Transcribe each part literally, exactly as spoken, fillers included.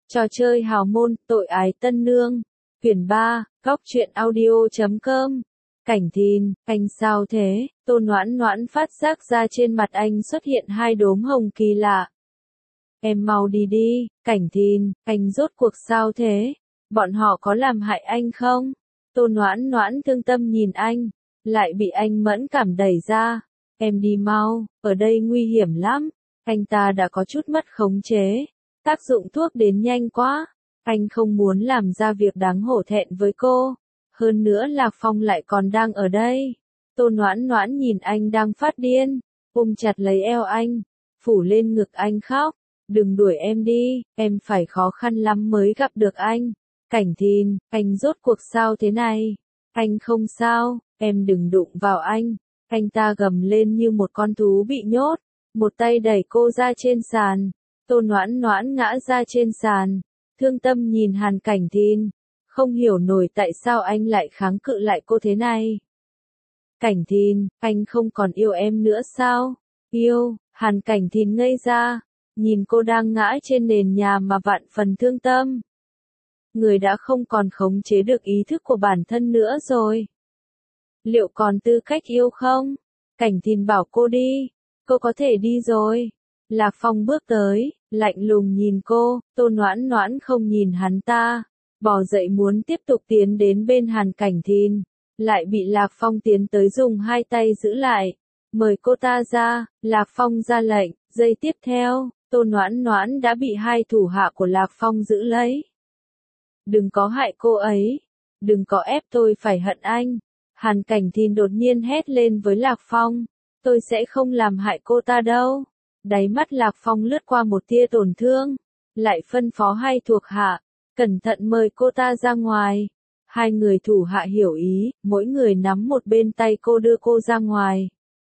Trò chơi hào môn, tội ái tân nương. Quyển ba, góc truyện audio chấm com. Cảnh Thìn, anh sao thế? Tô Noãn Noãn phát giác ra trên mặt anh xuất hiện hai đốm hồng kỳ lạ. Em mau đi đi, Cảnh Thìn, anh rốt cuộc sao thế? Bọn họ có làm hại anh không? Tô Noãn Noãn thương tâm nhìn anh, lại bị anh mẫn cảm đẩy ra. Em đi mau, ở đây nguy hiểm lắm. Anh ta đã có chút mất khống chế. Tác dụng thuốc đến nhanh quá. Anh không muốn làm ra việc đáng hổ thẹn với cô. Hơn nữa Lạc Phong lại còn đang ở đây. Tô Noãn Noãn nhìn anh đang phát điên, ôm chặt lấy eo anh, phủ lên ngực anh khóc. Đừng đuổi em đi, em phải khó khăn lắm mới gặp được anh. Cảnh Thìn, anh rốt cuộc sao thế này? Anh không sao, em đừng đụng vào anh. Anh ta gầm lên như một con thú bị nhốt, một tay đẩy cô ra trên sàn. Tô Noãn Noãn ngã ra trên sàn, thương tâm nhìn Hàn Cảnh Thìn, không hiểu nổi tại sao anh lại kháng cự lại cô thế này. Cảnh Thìn, anh không còn yêu em nữa sao? Yêu, Hàn Cảnh Thìn ngây ra, nhìn cô đang ngã trên nền nhà mà vạn phần thương tâm. Người đã không còn khống chế được ý thức của bản thân nữa rồi. Liệu còn tư cách yêu không? Cảnh Thìn bảo cô đi, cô có thể đi rồi. Lạc Phong bước tới, lạnh lùng nhìn cô. Tô Noãn Noãn không nhìn hắn ta, bò dậy muốn tiếp tục tiến đến bên Hàn Cảnh Thìn, lại bị Lạc Phong tiến tới dùng hai tay giữ lại, mời cô ta ra. Lạc Phong ra lệnh, giây tiếp theo, Tô Noãn Noãn đã bị hai thủ hạ của Lạc Phong giữ lấy. Đừng có hại cô ấy, đừng có ép tôi phải hận anh. Hàn Cảnh Thìn đột nhiên hét lên với Lạc Phong, tôi sẽ không làm hại cô ta đâu. Đáy mắt Lạc Phong lướt qua một tia tổn thương, lại phân phó hai thuộc hạ, cẩn thận mời cô ta ra ngoài. Hai người thủ hạ hiểu ý, mỗi người nắm một bên tay cô đưa cô ra ngoài.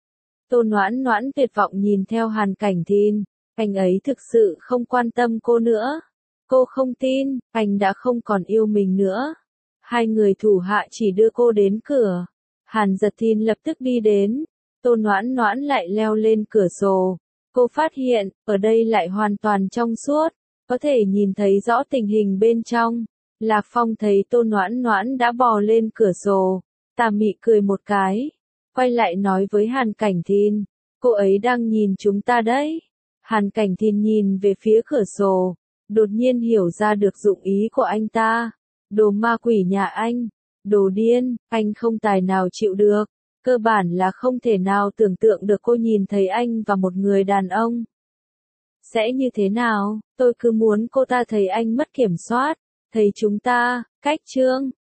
Tô Noãn Noãn tuyệt vọng nhìn theo Hàn Cảnh Thìn, anh ấy thực sự không quan tâm cô nữa. Cô không tin, anh đã không còn yêu mình nữa. Hai người thủ hạ chỉ đưa cô đến cửa. Hàn Giật Thìn lập tức đi đến. Tô Noãn Noãn lại leo lên cửa sổ. Cô phát hiện, ở đây lại hoàn toàn trong suốt, có thể nhìn thấy rõ tình hình bên trong. Lạc Phong thấy Tô Noãn Noãn đã bò lên cửa sổ, tà mị cười một cái, quay lại nói với Hàn Cảnh Thìn, cô ấy đang nhìn chúng ta đấy. Hàn Cảnh Thìn nhìn về phía cửa sổ, đột nhiên hiểu ra được dụng ý của anh ta. Đồ ma quỷ nhà anh, đồ điên, anh không tài nào chịu được. Cơ bản là không thể nào tưởng tượng được cô nhìn thấy anh và một người đàn ông sẽ như thế nào. Tôi cứ muốn cô ta thấy anh mất kiểm soát, thấy chúng ta, cách chương.